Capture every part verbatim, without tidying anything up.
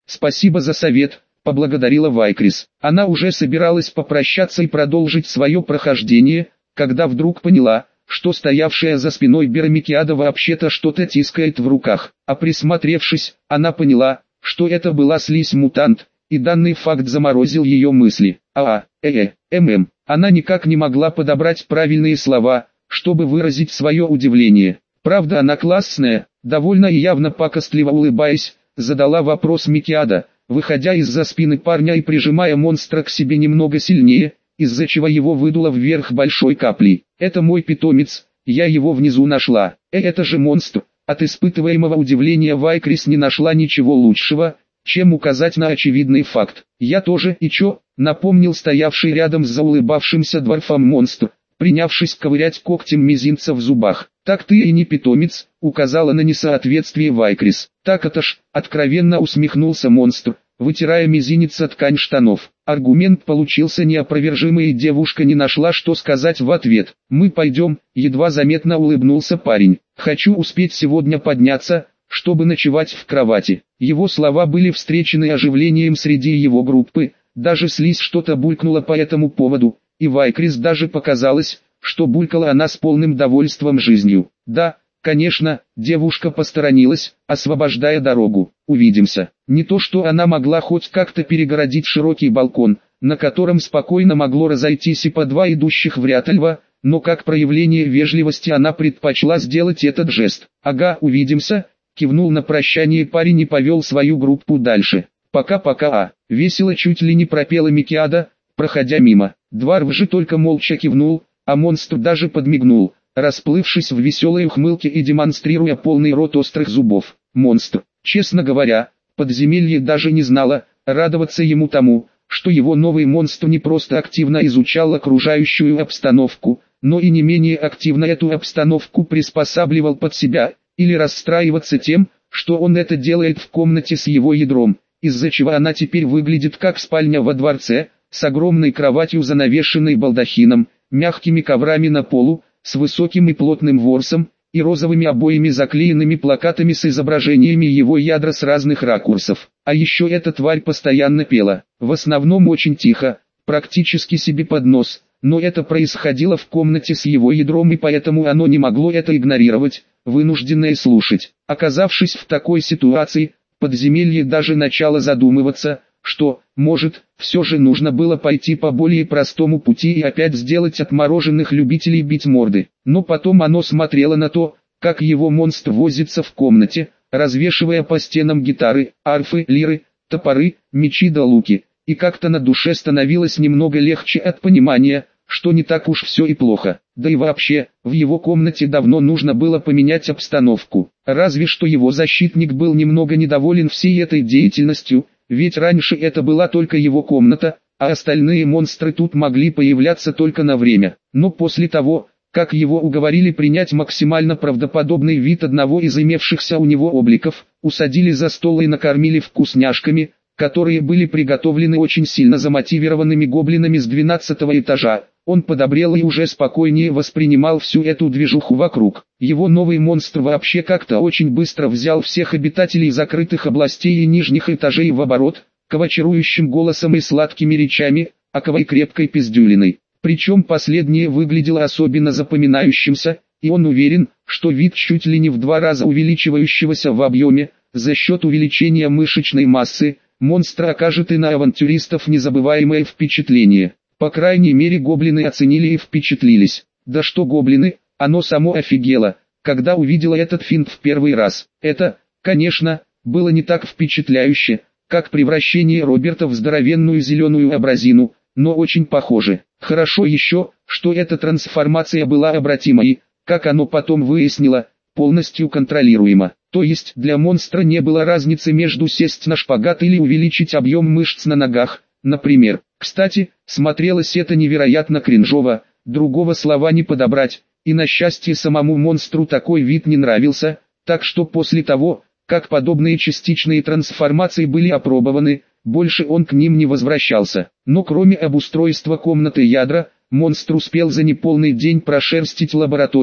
«Спасибо за совет», — поблагодарила Вайкрис. Она уже собиралась попрощаться и продолжить свое прохождение, когда вдруг поняла, что стоявшая за спиной Бермикиада вообще-то что-то тискает в руках. А присмотревшись, она поняла, что это была слизь-мутант, и данный факт заморозил ее мысли. А, э, э, мм. Она никак не могла подобрать правильные слова, чтобы выразить свое удивление. «Правда она классная», довольно и явно пакостливо улыбаясь, задала вопрос Микиада, выходя из-за спины парня и прижимая монстра к себе немного сильнее, из-за чего его выдуло вверх большой каплей. «Это мой питомец, я его внизу нашла». «Э, это же монстр». От испытываемого удивления Вайкрис не нашла ничего лучшего, чем указать на очевидный факт. «Я тоже, и чё?» — напомнил стоявший рядом с заулыбавшимся дворфом монстр, принявшись ковырять когтем мизинца в зубах. «Так ты и не питомец», — указала на несоответствие Вайкрис. «Так это ж», — откровенно усмехнулся монстр, вытирая мизинец о ткань штанов. Аргумент получился неопровержимый, и девушка не нашла, что сказать в ответ. «Мы пойдем», — едва заметно улыбнулся парень. «Хочу успеть сегодня подняться, чтобы ночевать в кровати». Его слова были встречены оживлением среди его группы, даже слизь что-то булькнула по этому поводу, и Вайкрис даже показалось, что булькала она с полным довольством жизнью. «Да, конечно», девушка посторонилась, освобождая дорогу. «Увидимся». Не то что она могла хоть как-то перегородить широкий балкон, на котором спокойно могло разойтись и по два идущих в ряд льва, но как проявление вежливости она предпочла сделать этот жест. «Ага, увидимся», кивнул на прощание парень и повел свою группу дальше. «Пока-пока», а, весело чуть ли не пропела Микиада, проходя мимо. Дварф же только молча кивнул, а монстр даже подмигнул, расплывшись в веселой ухмылке и демонстрируя полный рот острых зубов. Монстр, честно говоря, подземелье даже не знало, радоваться ему тому, что его новый монстр не просто активно изучал окружающую обстановку, но и не менее активно эту обстановку приспосабливал под себя, или расстраиваться тем, что он это делает в комнате с его ядром, из-за чего она теперь выглядит как спальня во дворце, с огромной кроватью, занавешенной балдахином, мягкими коврами на полу, с высоким и плотным ворсом, и розовыми обоями, заклеенными плакатами с изображениями его ядра с разных ракурсов. А еще эта тварь постоянно пела, в основном очень тихо, практически себе под нос, но это происходило в комнате с его ядром, и поэтому оно не могло это игнорировать, вынужденное слушать. Оказавшись в такой ситуации, подземелье даже начало задумываться, что, может, все же нужно было пойти по более простому пути и опять сделать отмороженных любителей бить морды. Но потом оно смотрело на то, как его монстр возится в комнате, развешивая по стенам гитары, арфы, лиры, топоры, мечи да луки, и как-то на душе становилось немного легче от понимания, что не так уж все и плохо. Да и вообще, в его комнате давно нужно было поменять обстановку. Разве что его защитник был немного недоволен всей этой деятельностью, ведь раньше это была только его комната, а остальные монстры тут могли появляться только на время. Но после того, как его уговорили принять максимально правдоподобный вид одного из имевшихся у него обликов, усадили за стол и накормили вкусняшками, которые были приготовлены очень сильно замотивированными гоблинами с двенадцатого этажа, он подобрел и уже спокойнее воспринимал всю эту движуху вокруг. Его новый монстр вообще как-то очень быстро взял всех обитателей закрытых областей и нижних этажей в оборот, ковачирующим голосом и сладкими речами, аковой крепкой пиздюлиной. Причем последнее выглядело особенно запоминающимся, и он уверен, что вид чуть ли не в два раза увеличивающегося в объеме, за счет увеличения мышечной массы, монстра окажет и на авантюристов незабываемое впечатление. По крайней мере, гоблины оценили и впечатлились. Да что гоблины, оно само офигело, когда увидело этот финт в первый раз. Это, конечно, было не так впечатляюще, как превращение Роберта в здоровенную зеленую абразину, но очень похоже. Хорошо еще, что эта трансформация была обратима и, как оно потом выяснило, полностью контролируема. То есть для монстра не было разницы между сесть на шпагат или увеличить объем мышц на ногах, например. Кстати, смотрелось это невероятно кринжово, другого слова не подобрать, и на счастье самому монстру такой вид не нравился, так что после того, как подобные частичные трансформации были опробованы, больше он к ним не возвращался. Но кроме обустройства комнаты ядра, монстр успел за неполный день прошерстить лаборатории,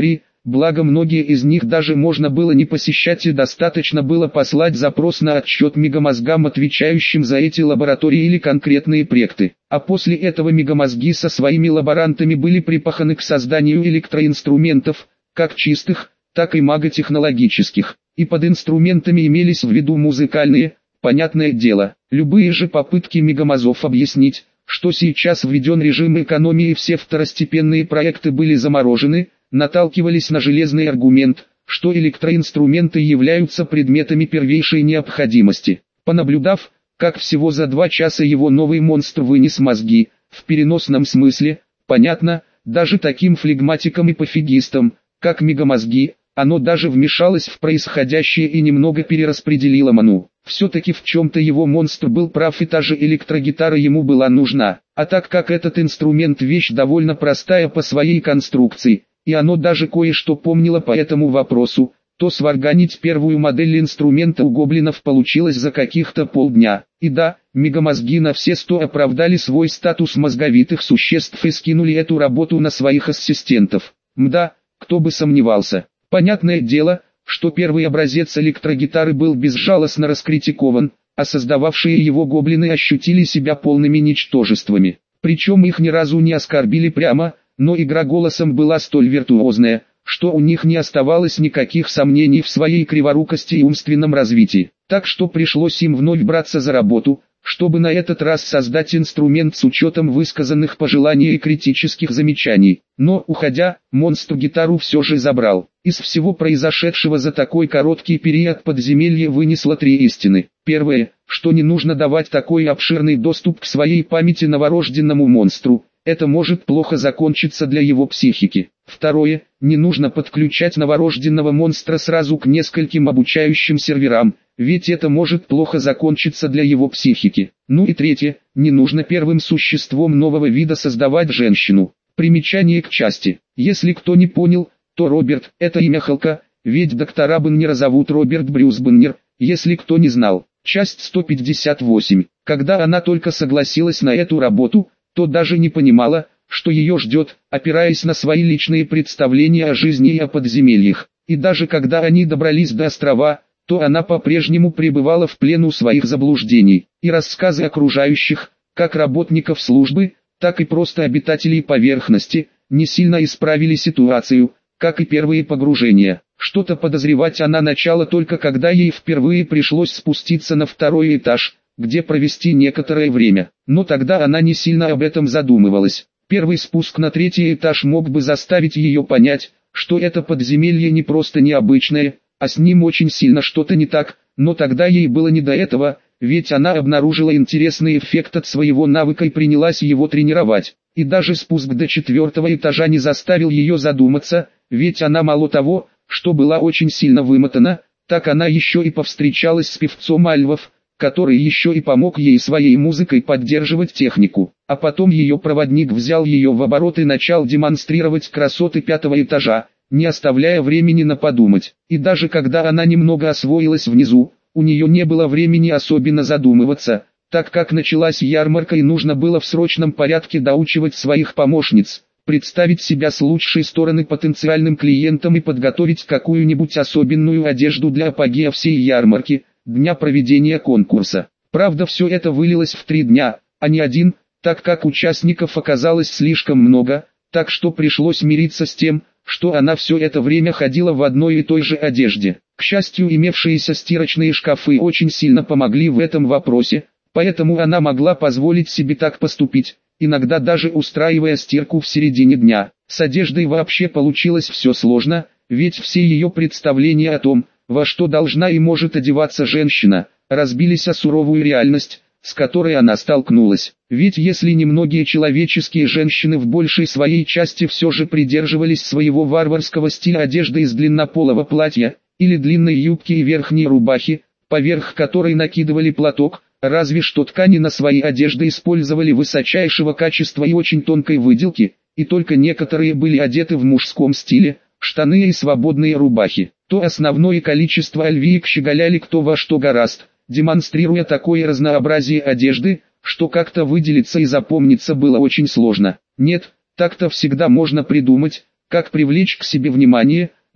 благо многие из них даже можно было не посещать и достаточно было послать запрос на отчет мегамозгам, отвечающим за эти лаборатории или конкретные проекты. А после этого мегамозги со своими лаборантами были припаханы к созданию электроинструментов, как чистых, так и маготехнологических. И под инструментами имелись в виду музыкальные, понятное дело. Любые же попытки мегамозов объяснить, что сейчас введен режим экономии и все второстепенные проекты были заморожены, наталкивались на железный аргумент, что электроинструменты являются предметами первейшей необходимости. Понаблюдав, как всего за два часа его новый монстр вынес мозги, в переносном смысле, понятно, даже таким флегматикам и пофигистам, как мегамозги, оно даже вмешалось в происходящее и немного перераспределило ману. Все-таки в чем-то его монстр был прав, и та же электрогитара ему была нужна. А так как этот инструмент вещь довольно простая по своей конструкции, и оно даже кое-что помнило по этому вопросу, то сварганить первую модель инструмента у гоблинов получилось за каких-то полдня. И да, мегамозги на все сто оправдали свой статус мозговитых существ и скинули эту работу на своих ассистентов. Мда, кто бы сомневался. Понятное дело, что первый образец электрогитары был безжалостно раскритикован, а создававшие его гоблины ощутили себя полными ничтожествами. Причем их ни разу не оскорбили прямо, но игра голосом была столь виртуозная, что у них не оставалось никаких сомнений в своей криворукости и умственном развитии. Так что пришлось им вновь браться за работу, чтобы на этот раз создать инструмент с учетом высказанных пожеланий и критических замечаний. Но, уходя, монстр гитару все же забрал. Из всего произошедшего за такой короткий период подземелье вынесло три истины. Первое, что не нужно давать такой обширный доступ к своей памяти новорожденному монстру. Это может плохо закончиться для его психики. Второе, не нужно подключать новорожденного монстра сразу к нескольким обучающим серверам, ведь это может плохо закончиться для его психики. Ну и третье, не нужно первым существом нового вида создавать женщину. Примечание к части. Если кто не понял, то Роберт – это имя Халка, ведь доктора Баннера зовут Роберт Брюс Баннер, если кто не знал. Часть сто пятьдесят восемь. Когда она только согласилась на эту работу, то даже не понимала, что ее ждет, опираясь на свои личные представления о жизни и о подземельях. И даже когда они добрались до острова, то она по-прежнему пребывала в плену своих заблуждений. И рассказы окружающих, как работников службы, так и просто обитателей поверхности, не сильно исправили ситуацию, как и первые погружения. Что-то подозревать она начала только когда ей впервые пришлось спуститься на второй этаж, где провести некоторое время. Но тогда она не сильно об этом задумывалась. Первый спуск на третий этаж мог бы заставить ее понять, что это подземелье не просто необычное, а с ним очень сильно что-то не так, но тогда ей было не до этого, ведь она обнаружила интересный эффект от своего навыка и принялась его тренировать. И даже спуск до четвертого этажа не заставил ее задуматься, ведь она мало того, что была очень сильно вымотана, так она еще и повстречалась с певцом Альвов, который еще и помог ей своей музыкой поддерживать технику. А потом ее проводник взял ее в оборот и начал демонстрировать красоты пятого этажа, не оставляя времени на подумать. И даже когда она немного освоилась внизу, у нее не было времени особенно задумываться, так как началась ярмарка и нужно было в срочном порядке доучивать своих помощниц, представить себя с лучшей стороны потенциальным клиентам и подготовить какую-нибудь особенную одежду для апогея всей ярмарки, дня проведения конкурса. Правда, все это вылилось в три дня, а не один, так как участников оказалось слишком много, так что пришлось мириться с тем, что она все это время ходила в одной и той же одежде. К счастью, имевшиеся стирочные шкафы очень сильно помогли в этом вопросе, поэтому она могла позволить себе так поступить, иногда даже устраивая стирку в середине дня. С одеждой вообще получилось все сложно, ведь все ее представления о том, во что должна и может одеваться женщина, разбились о суровую реальность, с которой она столкнулась. Ведь если немногие человеческие женщины в большей своей части все же придерживались своего варварского стиля одежды из длиннополого платья, или длинной юбки и верхней рубахи, поверх которой накидывали платок, разве что ткани на свои одежды использовали высочайшего качества и очень тонкой выделки, и только некоторые были одеты в мужском стиле, штаны и свободные рубахи, то основное количество альвиек щеголяли кто во что горазд, демонстрируя такое разнообразие одежды, что как-то выделиться и запомниться было очень сложно. Нет, так-то всегда можно придумать, как привлечь к себе внимание,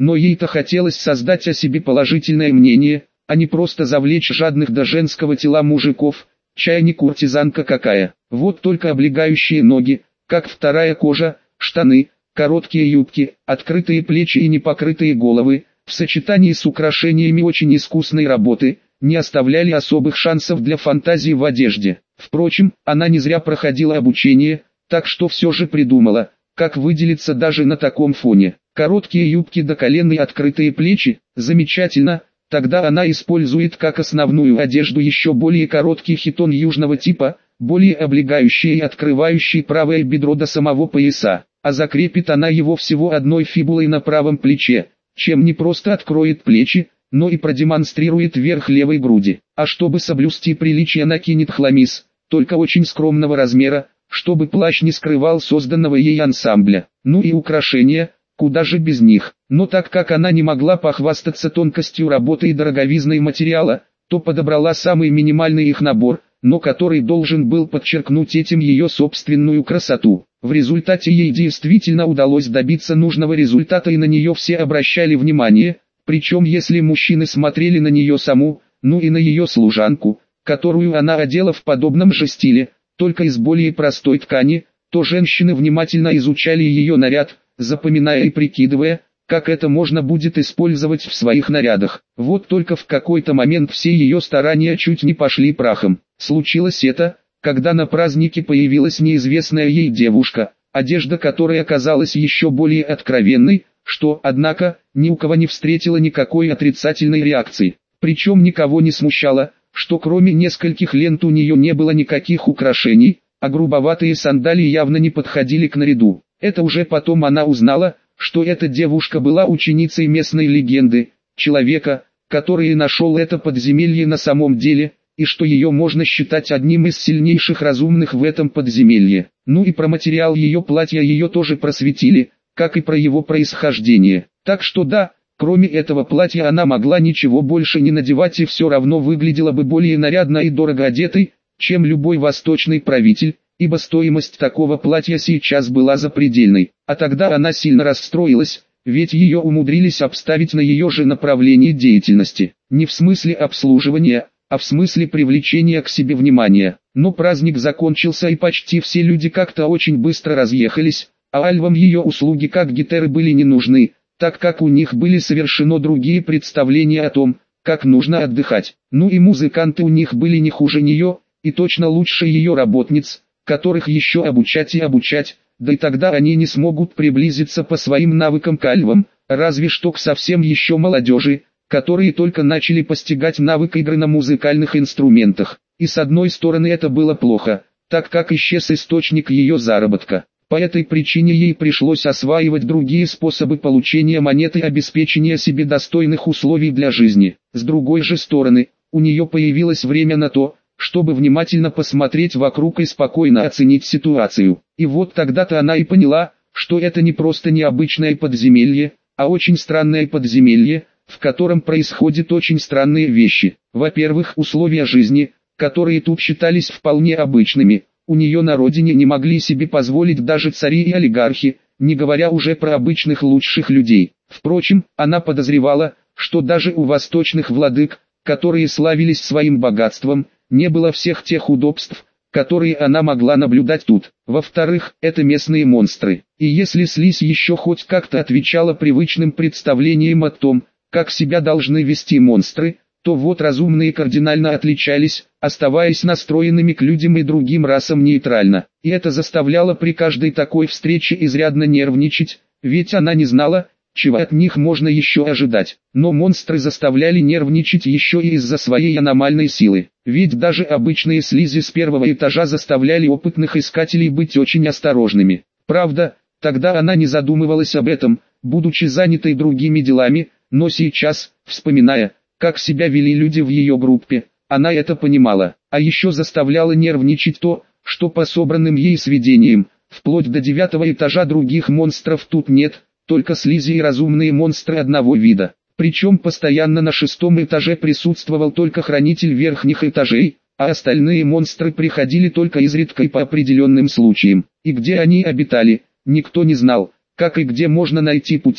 но ей-то хотелось создать о себе положительное мнение, а не просто завлечь жадных до женского тела мужиков, чай не куртизанка какая. Вот только облегающие ноги, как вторая кожа, штаны, короткие юбки, открытые плечи и непокрытые головы, в сочетании с украшениями очень искусной работы, не оставляли особых шансов для фантазии в одежде. Впрочем, она не зря проходила обучение, так что все же придумала, как выделиться даже на таком фоне. Короткие юбки до колен и открытые плечи, замечательно, тогда она использует как основную одежду еще более короткий хитон южного типа, более облегающий и открывающий правое бедро до самого пояса, а закрепит она его всего одной фибулой на правом плече, чем не просто откроет плечи, но и продемонстрирует верх левой груди. А чтобы соблюсти приличие, накинет хламис, только очень скромного размера, чтобы плащ не скрывал созданного ей ансамбля. Ну и украшения, куда же без них. Но так как она не могла похвастаться тонкостью работы и дороговизной материала, то подобрала самый минимальный их набор, но который должен был подчеркнуть этим ее собственную красоту. В результате ей действительно удалось добиться нужного результата, и на нее все обращали внимание, причем если мужчины смотрели на нее саму, ну и на ее служанку, которую она одела в подобном же стиле, только из более простой ткани, то женщины внимательно изучали ее наряд, запоминая и прикидывая, как это можно будет использовать в своих нарядах. Вот только в какой-то момент все ее старания чуть не пошли прахом. Случилось это, когда на празднике появилась неизвестная ей девушка, одежда которой оказалась еще более откровенной, что, однако, ни у кого не встретило никакой отрицательной реакции. Причем никого не смущало, что кроме нескольких лент у нее не было никаких украшений, а грубоватые сандалии явно не подходили к наряду. Это уже потом она узнала, что эта девушка была ученицей местной легенды, человека, который и нашел это подземелье на самом деле, и что ее можно считать одним из сильнейших разумных в этом подземелье. Ну и про материал ее платья ее тоже просветили, как и про его происхождение. Так что да, кроме этого платья она могла ничего больше не надевать и все равно выглядела бы более нарядно и дорого одетой, чем любой восточный правитель, ибо стоимость такого платья сейчас была запредельной. А тогда она сильно расстроилась, ведь ее умудрились обставить на ее же направлении деятельности. Не в смысле обслуживания, а в смысле привлечения к себе внимания. Но праздник закончился и почти все люди как-то очень быстро разъехались, а альвам ее услуги как гитеры были не нужны, так как у них были совершенно другие представления о том, как нужно отдыхать. Ну и музыканты у них были не хуже нее, и точно лучше ее работниц, которых еще обучать и обучать, да и тогда они не смогут приблизиться по своим навыкам к альвам, разве что к совсем еще молодежи, которые только начали постигать навык игры на музыкальных инструментах. И с одной стороны это было плохо, так как исчез источник ее заработка. По этой причине ей пришлось осваивать другие способы получения монет и обеспечения себе достойных условий для жизни. С другой же стороны, у нее появилось время на то, чтобы внимательно посмотреть вокруг и спокойно оценить ситуацию. И вот тогда-то она и поняла, что это не просто необычное подземелье, а очень странное подземелье, в котором происходят очень странные вещи. Во-первых, условия жизни, которые тут считались вполне обычными, у нее на родине не могли себе позволить даже цари и олигархи, не говоря уже про обычных лучших людей. Впрочем, она подозревала, что даже у восточных владык, которые славились своим богатством, не было всех тех удобств, которые она могла наблюдать тут. Во-вторых, это местные монстры. И если слизь еще хоть как-то отвечала привычным представлениям о том, как себя должны вести монстры, то вот разумные кардинально отличались, оставаясь настроенными к людям и другим расам нейтрально. И это заставляло при каждой такой встрече изрядно нервничать, ведь она не знала, чего от них можно еще ожидать. Но монстры заставляли нервничать еще и из-за своей аномальной силы. Ведь даже обычные слизи с первого этажа заставляли опытных искателей быть очень осторожными. Правда, тогда она не задумывалась об этом, будучи занятой другими делами, но сейчас, вспоминая, как себя вели люди в ее группе, она это понимала. А еще заставляло нервничать то, что по собранным ей сведениям, вплоть до девятого этажа других монстров тут нет, только слизи и разумные монстры одного вида. Причем постоянно на шестом этаже присутствовал только хранитель верхних этажей, а остальные монстры приходили только изредка и по определенным случаям. И где они обитали, никто не знал, как и где можно найти пути,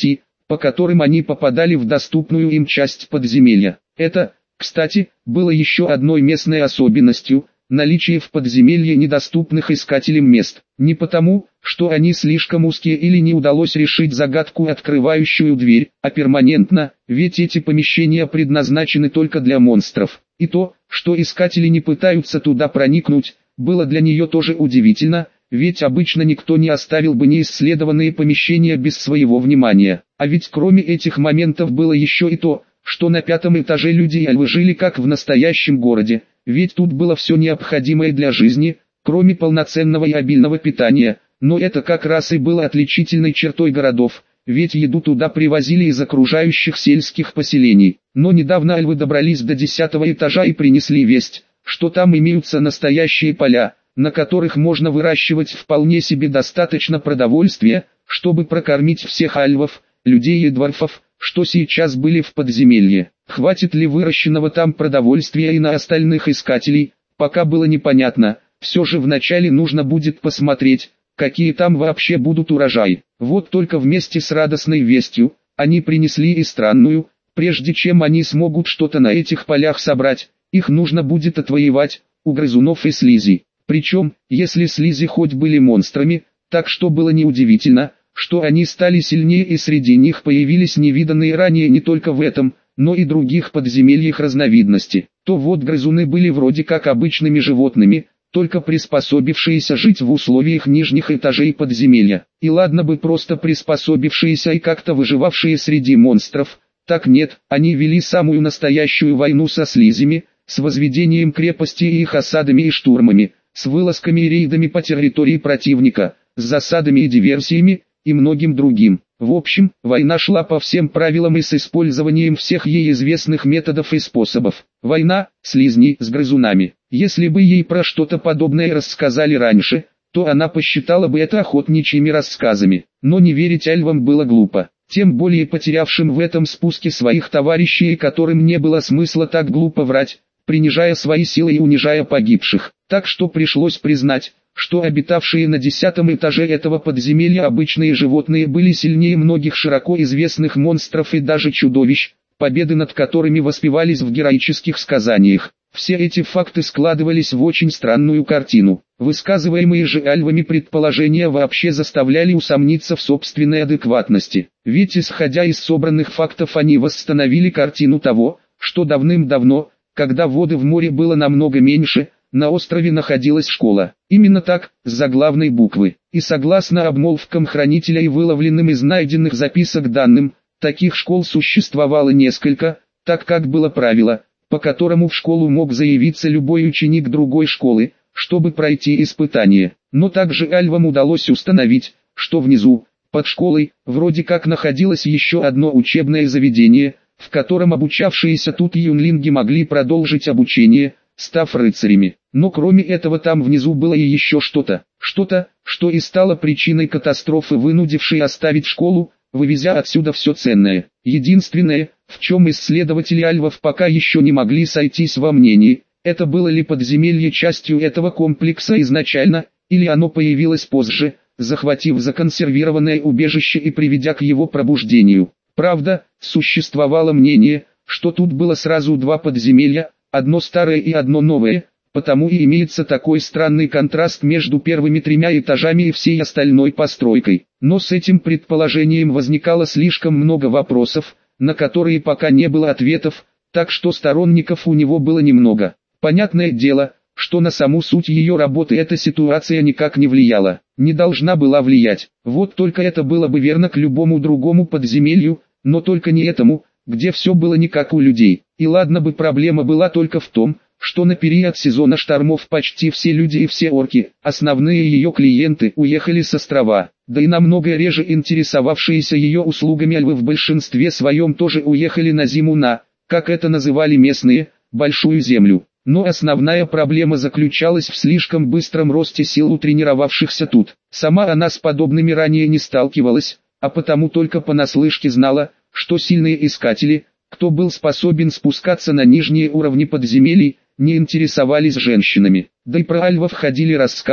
по которым они попадали в доступную им часть подземелья. Это, кстати, было еще одной местной особенностью – наличие в подземелье недоступных искателям мест. Не потому, что они слишком узкие или не удалось решить загадку, открывающую дверь, а перманентно, ведь эти помещения предназначены только для монстров. И то, что искатели не пытаются туда проникнуть, было для нее тоже удивительно, ведь обычно никто не оставил бы неисследованные помещения без своего внимания. А ведь кроме этих моментов было еще и то, что на пятом этаже люди и альвы жили как в настоящем городе, ведь тут было все необходимое для жизни, кроме полноценного и обильного питания, но это как раз и было отличительной чертой городов, ведь еду туда привозили из окружающих сельских поселений. Но недавно альвы добрались до десятого этажа и принесли весть, что там имеются настоящие поля, на которых можно выращивать вполне себе достаточно продовольствия, чтобы прокормить всех альвов, людей и дворфов, что сейчас были в подземелье. Хватит ли выращенного там продовольствия и на остальных искателей, пока было непонятно, все же вначале нужно будет посмотреть, какие там вообще будут урожаи. Вот только вместе с радостной вестью, они принесли и странную, прежде чем они смогут что-то на этих полях собрать, их нужно будет отвоевать, у грызунов и слизи. Причем, если слизи хоть были монстрами, так что было неудивительно, что они стали сильнее и среди них появились невиданные ранее не только в этом, но и других подземельях разновидности, то вот грызуны были вроде как обычными животными, только приспособившиеся жить в условиях нижних этажей подземелья. И ладно бы просто приспособившиеся и как-то выживавшие среди монстров, так нет, они вели самую настоящую войну со слизями, с возведением крепости и их осадами и штурмами, с вылазками и рейдами по территории противника, с засадами и диверсиями, и многим другим. В общем, война шла по всем правилам и с использованием всех ей известных методов и способов. Война, слизни с грызунами. Если бы ей про что-то подобное рассказали раньше, то она посчитала бы это охотничьими рассказами. Но не верить альвам было глупо. Тем более потерявшим в этом спуске своих товарищей, которым не было смысла так глупо врать, принижая свои силы и унижая погибших. Так что пришлось признать, что обитавшие на десятом этаже этого подземелья обычные животные были сильнее многих широко известных монстров и даже чудовищ, победы над которыми воспевались в героических сказаниях. Все эти факты складывались в очень странную картину. Высказываемые же альвами предположения вообще заставляли усомниться в собственной адекватности. Ведь исходя из собранных фактов они восстановили картину того, что давным-давно, когда воды в море было намного меньше, на острове находилась школа. Именно так, с заглавной буквы. И согласно обмолвкам хранителя и выловленным из найденных записок данным, таких школ существовало несколько, так как было правило, по которому в школу мог заявиться любой ученик другой школы, чтобы пройти испытание. Но также альвам удалось установить, что внизу, под школой, вроде как находилось еще одно учебное заведение, в котором обучавшиеся тут юнлинги могли продолжить обучение, став рыцарями. Но кроме этого там внизу было и еще что-то, что-то, что и стало причиной катастрофы, вынудившей оставить школу, вывезя отсюда все ценное. Единственное, в чем исследователи альвов пока еще не могли сойтись во мнении, это было ли подземелье частью этого комплекса изначально, или оно появилось позже, захватив законсервированное убежище и приведя к его пробуждению. Правда, существовало мнение, что тут было сразу два подземелья, одно старое и одно новое, потому и имеется такой странный контраст между первыми тремя этажами и всей остальной постройкой. Но с этим предположением возникало слишком много вопросов, на которые пока не было ответов, так что сторонников у него было немного. Понятное дело, что на саму суть ее работы эта ситуация никак не влияла, не должна была влиять. Вот только это было бы верно к любому другому подземелью, но только не этому, где все было не как у людей. И ладно бы проблема была только в том, что на период сезона штормов почти все люди и все орки, основные ее клиенты, уехали с острова, да и намного реже интересовавшиеся ее услугами альвы в большинстве своем тоже уехали на зиму на, как это называли местные, большую землю. Но основная проблема заключалась в слишком быстром росте сил у тренировавшихся тут. Сама она с подобными ранее не сталкивалась, а потому только понаслышке знала, что сильные искатели, кто был способен спускаться на нижние уровни подземелий, не интересовались женщинами. Да и про альвов ходили рассказы,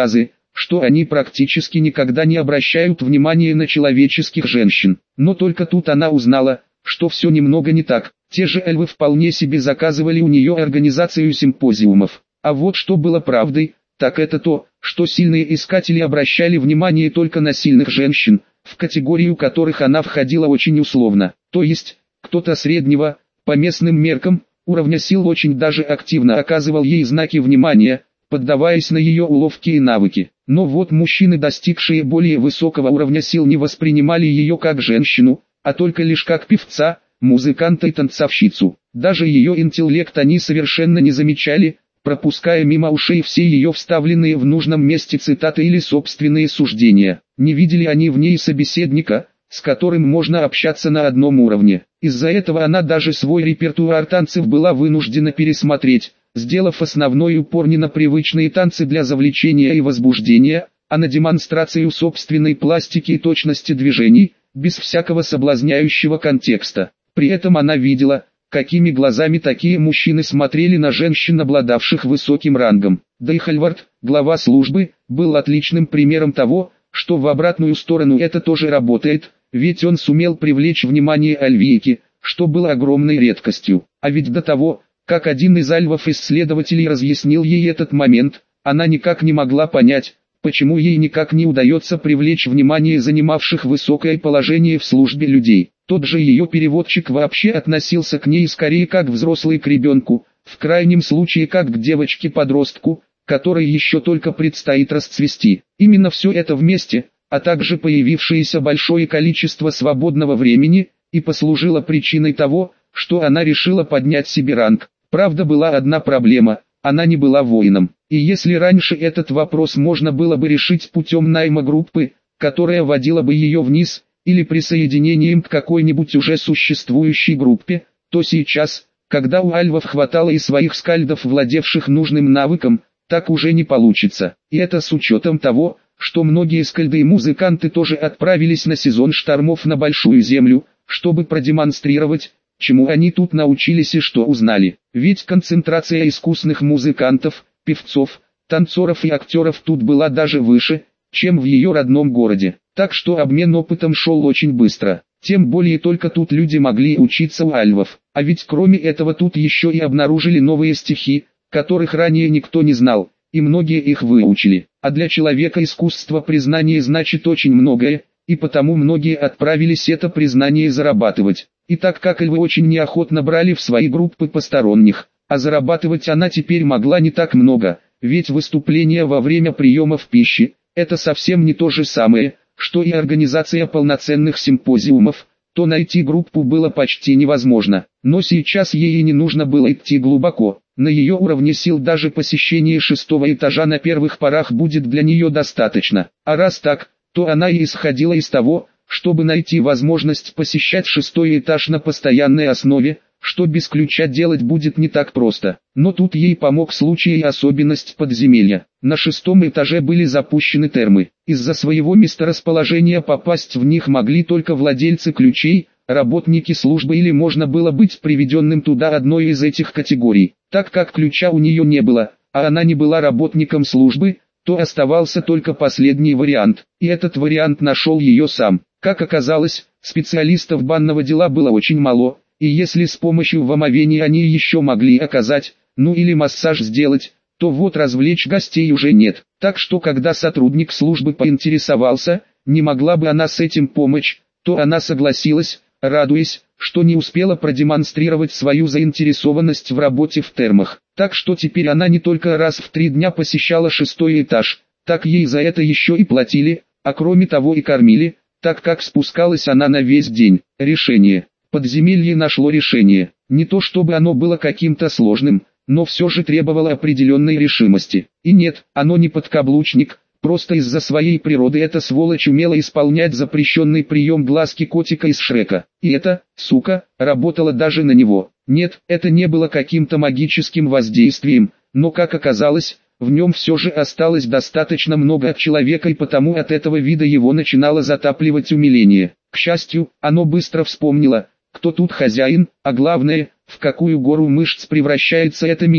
что они практически никогда не обращают внимания на человеческих женщин. Но только тут она узнала, что все немного не так. Те же эльвы вполне себе заказывали у нее организацию симпозиумов. А вот что было правдой, так это то, что сильные искатели обращали внимание только на сильных женщин, в категорию которых она входила очень условно. То есть, кто-то среднего, по местным меркам, уровня сил очень даже активно оказывал ей знаки внимания, поддаваясь на ее уловки и навыки. Но вот мужчины, достигшие более высокого уровня сил, не воспринимали ее как женщину, а только лишь как певца, музыканта и танцовщицу. Даже ее интеллект они совершенно не замечали, пропуская мимо ушей все ее вставленные в нужном месте цитаты или собственные суждения. Не видели они в ней собеседника, с которым можно общаться на одном уровне. Из-за этого она даже свой репертуар танцев была вынуждена пересмотреть, сделав основной упор не на привычные танцы для завлечения и возбуждения, а на демонстрацию собственной пластики и точности движений, без всякого соблазняющего контекста. При этом она видела, какими глазами такие мужчины смотрели на женщин, обладавших высоким рангом. Да и Хальвард, глава службы, был отличным примером того, что в обратную сторону это тоже работает, ведь он сумел привлечь внимание Альвийки, что было огромной редкостью. А ведь до того, как один из альвов-исследователей разъяснил ей этот момент, она никак не могла понять, почему ей никак не удается привлечь внимание занимавших высокое положение в службе людей. Тот же ее переводчик вообще относился к ней скорее как взрослый к ребенку, в крайнем случае как к девочке-подростку, которой еще только предстоит расцвести. Именно все это вместе, а также появившееся большое количество свободного времени, и послужило причиной того, что она решила поднять себе ранг. Правда, была одна проблема – она не была воином. И если раньше этот вопрос можно было бы решить путем найма группы, которая водила бы ее вниз, или присоединением к какой-нибудь уже существующей группе, то сейчас, когда у альвов хватало и своих скальдов, владевших нужным навыком, так уже не получится. И это с учетом того, что многие скальды и музыканты тоже отправились на сезон штормов на Большую Землю, чтобы продемонстрировать, чему они тут научились и что узнали. Ведь концентрация искусных музыкантов, певцов, танцоров и актеров тут была даже выше, чем в ее родном городе. Так что обмен опытом шел очень быстро. Тем более только тут люди могли учиться у альвов. А ведь кроме этого тут еще и обнаружили новые стихи, которых ранее никто не знал, и многие их выучили. А для человека искусство признание значит очень многое, и потому многие отправились это признание зарабатывать. И так как альвы очень неохотно брали в свои группы посторонних, а зарабатывать она теперь могла не так много, ведь выступления во время приемов пищи – это совсем не то же самое, что и организация полноценных симпозиумов, то найти группу было почти невозможно. Но сейчас ей и не нужно было идти глубоко. На ее уровне сил даже посещение шестого этажа на первых порах будет для нее достаточно. А раз так, то она и исходила из того, чтобы найти возможность посещать шестой этаж на постоянной основе, что без ключа делать будет не так просто. Но тут ей помог случай и особенность подземелья. На шестом этаже были запущены термы. Из-за своего месторасположения попасть в них могли только владельцы ключей, работники службы, или можно было быть приведенным туда одной из этих категорий. Так как ключа у нее не было, а она не была работником службы, то оставался только последний вариант. И этот вариант нашел ее сам. Как оказалось, специалистов банного дела было очень мало. И если с помощью вомовения они еще могли оказать, ну или массаж сделать, то вот развлечь гостей уже нет. Так что когда сотрудник службы поинтересовался, не могла бы она с этим помочь, то она согласилась, радуясь, что не успела продемонстрировать свою заинтересованность в работе в термах. Так что теперь она не только раз в три дня посещала шестой этаж, так ей за это еще и платили, а кроме того и кормили, так как спускалась она на весь день. Решение. Подземелье нашло решение. Не то чтобы оно было каким-то сложным, но все же требовало определенной решимости. И нет, оно не подкаблучник, просто из-за своей природы эта сволочь умела исполнять запрещенный прием глазки котика из Шрека. И это, сука, работало даже на него. Нет, это не было каким-то магическим воздействием, но как оказалось, в нем все же осталось достаточно много от человека, и потому от этого вида его начинало затапливать умиление. К счастью, оно быстро вспомнило, кто тут хозяин, а главное, в какую гору мышц превращается эта милая,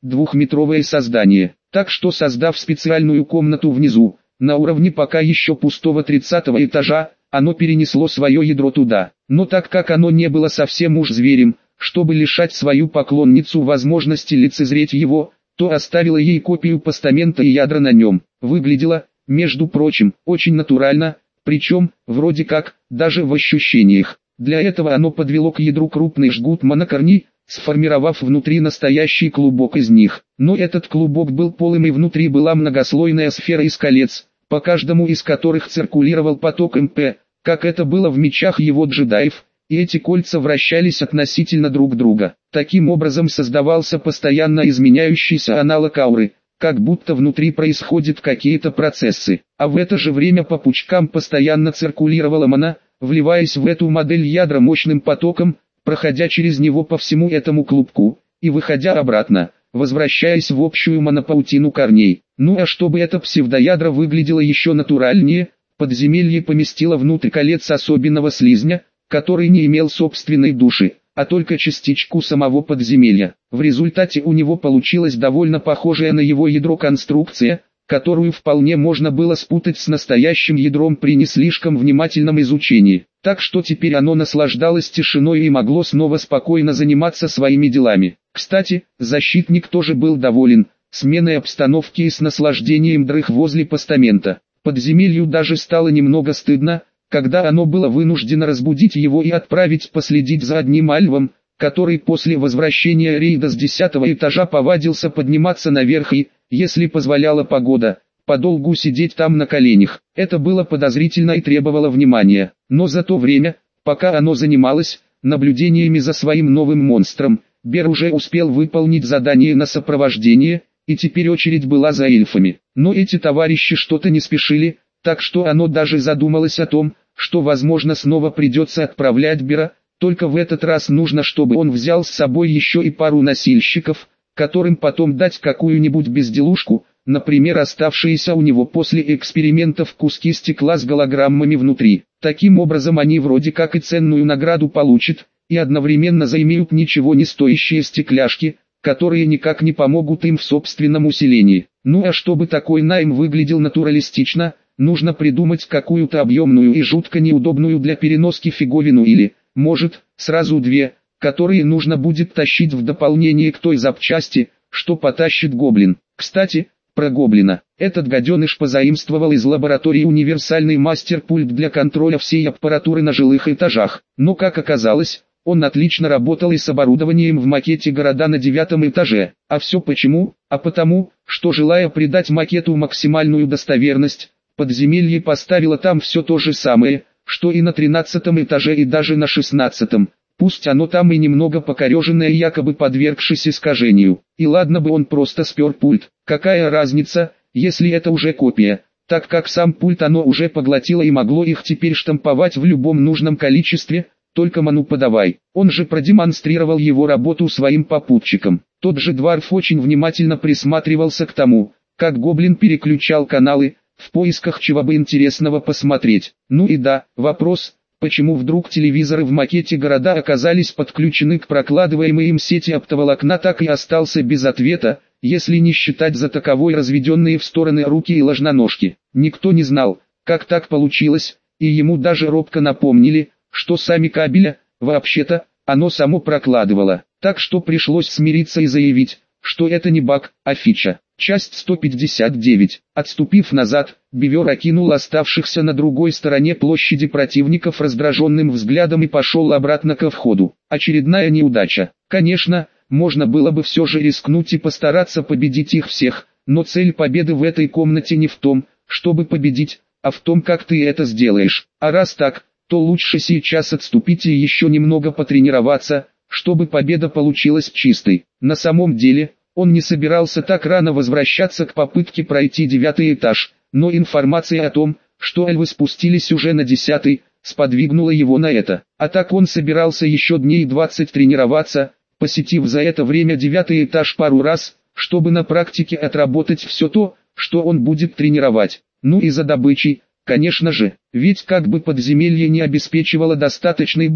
двухметровое создание. Так что, создав специальную комнату внизу, на уровне пока еще пустого тридцатого этажа, оно перенесло свое ядро туда. Но так как оно не было совсем уж зверем, чтобы лишать свою поклонницу возможности лицезреть его, то оставило ей копию постамента и ядра на нем. Выглядело, между прочим, очень натурально, причем, вроде как, даже в ощущениях. Для этого оно подвело к ядру крупный жгут монокорней, сформировав внутри настоящий клубок из них. Но этот клубок был полым и внутри была многослойная сфера из колец, по каждому из которых циркулировал поток МП, как это было в мечах его джедаев, и эти кольца вращались относительно друг друга. Таким образом создавался постоянно изменяющийся аналог ауры, как будто внутри происходят какие-то процессы, а в это же время по пучкам постоянно циркулировала мана, вливаясь в эту модель ядра мощным потоком, проходя через него по всему этому клубку, и выходя обратно, возвращаясь в общую монопаутину корней. Ну а чтобы это псевдоядро выглядело еще натуральнее, подземелье поместило внутрь колец особенного слизня, который не имел собственной души, а только частичку самого подземелья. В результате у него получилась довольно похожая на его ядро конструкция, которую вполне можно было спутать с настоящим ядром при не слишком внимательном изучении. Так что теперь оно наслаждалось тишиной и могло снова спокойно заниматься своими делами. Кстати, защитник тоже был доволен сменой обстановки и с наслаждением дрых возле постамента. Подземелью даже стало немного стыдно, когда оно было вынуждено разбудить его и отправить последить за одним альвом, который после возвращения рейда с десятого этажа повадился подниматься наверх и, если позволяла погода, подолгу сидеть там на коленях. Это было подозрительно и требовало внимания. Но за то время, пока оно занималось наблюдениями за своим новым монстром, Бер уже успел выполнить задание на сопровождение, и теперь очередь была за эльфами. Но эти товарищи что-то не спешили, так что оно даже задумалось о том, что возможно снова придется отправлять Бера, только в этот раз нужно, чтобы он взял с собой еще и пару носильщиков, которым потом дать какую-нибудь безделушку, например оставшиеся у него после экспериментов куски стекла с голограммами внутри. Таким образом они вроде как и ценную награду получат, и одновременно заимеют ничего не стоящие стекляшки, которые никак не помогут им в собственном усилении. Ну а чтобы такой найм выглядел натуралистично, нужно придумать какую-то объемную и жутко неудобную для переноски фиговину или, может, сразу две, которые нужно будет тащить в дополнение к той запчасти, что потащит гоблин. Кстати, про гоблина. Этот гаденыш позаимствовал из лаборатории универсальный мастер-пульт для контроля всей аппаратуры на жилых этажах. Но как оказалось, он отлично работал и с оборудованием в макете города на девятом этаже. А все почему? А потому, что желая придать макету максимальную достоверность, подземелье поставило там все то же самое, что и на тринадцатом этаже и даже на шестнадцатом. Пусть оно там и немного покореженное, якобы подвергшись искажению. И ладно бы он просто спер пульт. Какая разница, если это уже копия, так как сам пульт оно уже поглотило и могло их теперь штамповать в любом нужном количестве, только ману подавай. Он же продемонстрировал его работу своим попутчикам. Тот же Дварф очень внимательно присматривался к тому, как гоблин переключал каналы, в поисках чего бы интересного посмотреть. Ну и да, вопрос, почему вдруг телевизоры в макете города оказались подключены к прокладываемой им сети оптоволокна, так и остался без ответа, если не считать за таковой разведенные в стороны руки и ложноножки. Никто не знал, как так получилось, и ему даже робко напомнили, что сами кабеля, вообще-то, оно само прокладывало. Так что пришлось смириться и заявить, что это не баг, а фича. Часть сто пятьдесят девять. Отступив назад, Бивер окинул оставшихся на другой стороне площади противников раздраженным взглядом и пошел обратно ко входу. Очередная неудача. Конечно, можно было бы все же рискнуть и постараться победить их всех, но цель победы в этой комнате не в том, чтобы победить, а в том, как ты это сделаешь. А раз так, то лучше сейчас отступить и еще немного потренироваться, чтобы победа получилась чистой. На самом деле, он не собирался так рано возвращаться к попытке пройти девятый этаж, но информация о том, что эльвы спустились уже на десятый, сподвигнула его на это. А так он собирался еще дней двадцать тренироваться, посетив за это время девятый этаж пару раз, чтобы на практике отработать все то, что он будет тренировать. Ну и за добычей, конечно же, ведь как бы подземелье не обеспечивало достаточный быт,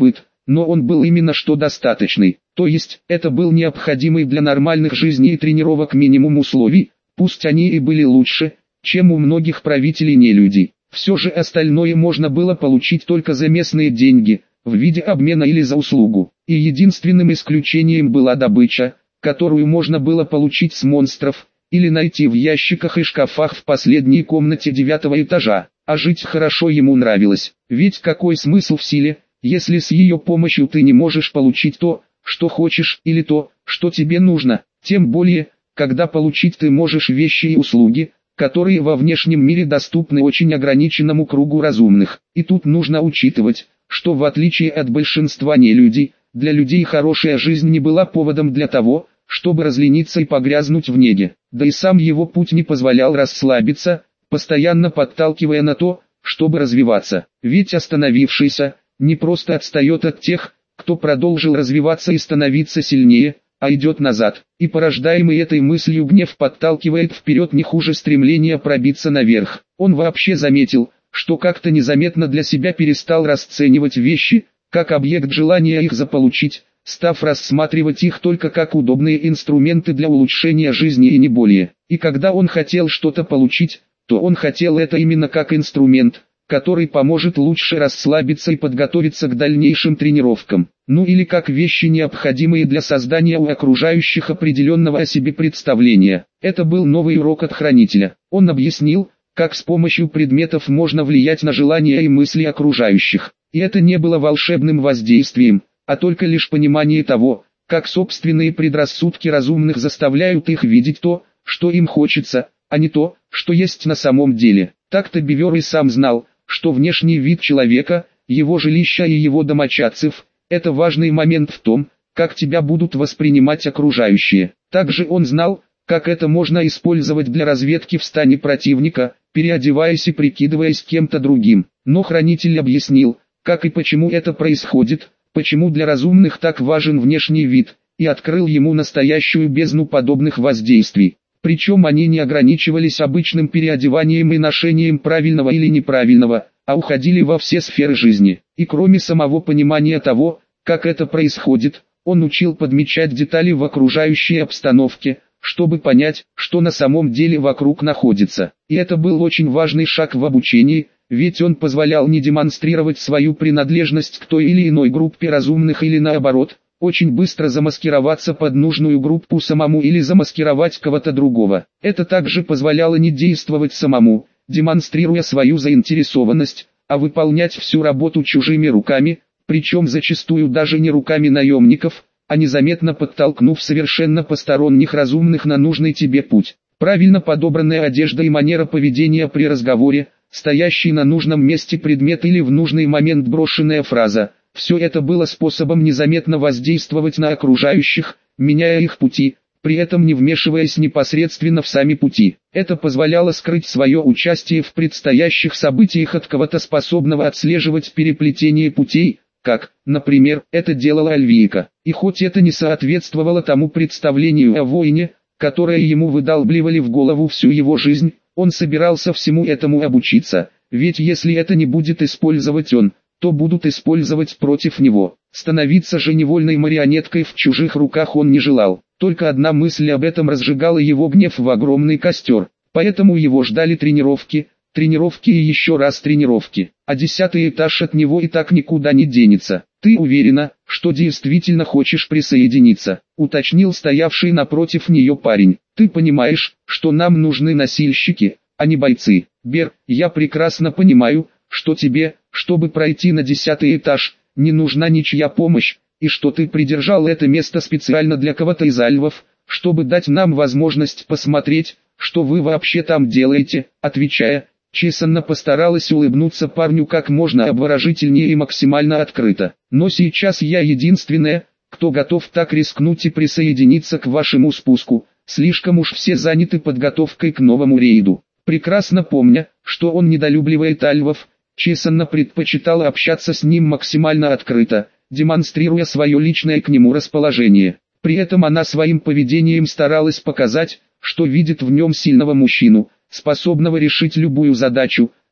но он был именно что достаточный. То есть, это был необходимый для нормальных жизней и тренировок минимум условий, пусть они и были лучше, чем у многих правителей нелюдей. Все же остальное можно было получить только за местные деньги, в виде обмена или за услугу. И единственным исключением была добыча, которую можно было получить с монстров, или найти в ящиках и шкафах в последней комнате девятого этажа. А жить хорошо ему нравилось, ведь какой смысл в силе, если с ее помощью ты не можешь получить то, что хочешь, или то, что тебе нужно, тем более, когда получить ты можешь вещи и услуги, которые во внешнем мире доступны очень ограниченному кругу разумных. И тут нужно учитывать, что в отличие от большинства нелюдей, для людей хорошая жизнь не была поводом для того, чтобы разлениться и погрязнуть в неге. Да и сам его путь не позволял расслабиться, постоянно подталкивая на то, чтобы развиваться. Ведь остановившийся, не просто отстает от тех, кто продолжил развиваться и становиться сильнее, а идет назад. И порождаемый этой мыслью гнев подталкивает вперед не хуже стремления пробиться наверх. Он вообще заметил, что как-то незаметно для себя перестал расценивать вещи, как объект желания их заполучить, став рассматривать их только как удобные инструменты для улучшения жизни и не более. И когда он хотел что-то получить, то он хотел это именно как инструмент, который поможет лучше расслабиться и подготовиться к дальнейшим тренировкам. Ну или как вещи, необходимые для создания у окружающих определенного о себе представления. Это был новый урок от Хранителя. Он объяснил, как с помощью предметов можно влиять на желания и мысли окружающих. И это не было волшебным воздействием, а только лишь понимание того, как собственные предрассудки разумных заставляют их видеть то, что им хочется, а не то, что есть на самом деле. Так-то Бивер и сам знал, что внешний вид человека, его жилища и его домочадцев – это важный момент в том, как тебя будут воспринимать окружающие. Также он знал, как это можно использовать для разведки в стане противника, переодеваясь и прикидываясь кем-то другим. Но Хранитель объяснил, как и почему это происходит, почему для разумных так важен внешний вид, и открыл ему настоящую бездну подобных воздействий. Причем они не ограничивались обычным переодеванием и ношением правильного или неправильного, а уходили во все сферы жизни. И кроме самого понимания того, как это происходит, он учил подмечать детали в окружающей обстановке, чтобы понять, что на самом деле вокруг находится. И это был очень важный шаг в обучении, ведь он позволял не демонстрировать свою принадлежность к той или иной группе разумных или наоборот, очень быстро замаскироваться под нужную группу самому или замаскировать кого-то другого. Это также позволяло не действовать самому, демонстрируя свою заинтересованность, а выполнять всю работу чужими руками, причем зачастую даже не руками наемников, а незаметно подтолкнув совершенно посторонних разумных на нужный тебе путь. Правильно подобранная одежда и манера поведения при разговоре, стоящий на нужном месте предмет или в нужный момент брошенная фраза – все это было способом незаметно воздействовать на окружающих, меняя их пути, при этом не вмешиваясь непосредственно в сами пути. Это позволяло скрыть свое участие в предстоящих событиях от кого-то способного отслеживать переплетение путей, как, например, это делала Альвийка. И хоть это не соответствовало тому представлению о воине, которое ему выдалбливали в голову всю его жизнь, он собирался всему этому обучиться, ведь если это не будет использовать он, то будут использовать против него. Становиться же невольной марионеткой в чужих руках он не желал. Только одна мысль об этом разжигала его гнев в огромный костер. Поэтому его ждали тренировки, тренировки и еще раз тренировки. А десятый этаж от него и так никуда не денется. «Ты уверена, что действительно хочешь присоединиться?» — уточнил стоявший напротив нее парень. «Ты понимаешь, что нам нужны носильщики, а не бойцы?» «Бер, я прекрасно понимаю, что тебе, чтобы пройти на десятый этаж, не нужна ничья помощь, и что ты придержал это место специально для кого-то из альвов, чтобы дать нам возможность посмотреть, что вы вообще там делаете», отвечая, Чесанна постаралась улыбнуться парню как можно обворожительнее и максимально открыто. «Но сейчас я единственная, кто готов так рискнуть и присоединиться к вашему спуску, слишком уж все заняты подготовкой к новому рейду». Прекрасно помня, что он недолюбливает альвов, Чесанна предпочитала общаться с ним максимально открыто, демонстрируя свое личное к нему расположение. При этом она своим поведением старалась показать, что видит в нем сильного мужчину, способного решить любую задачу,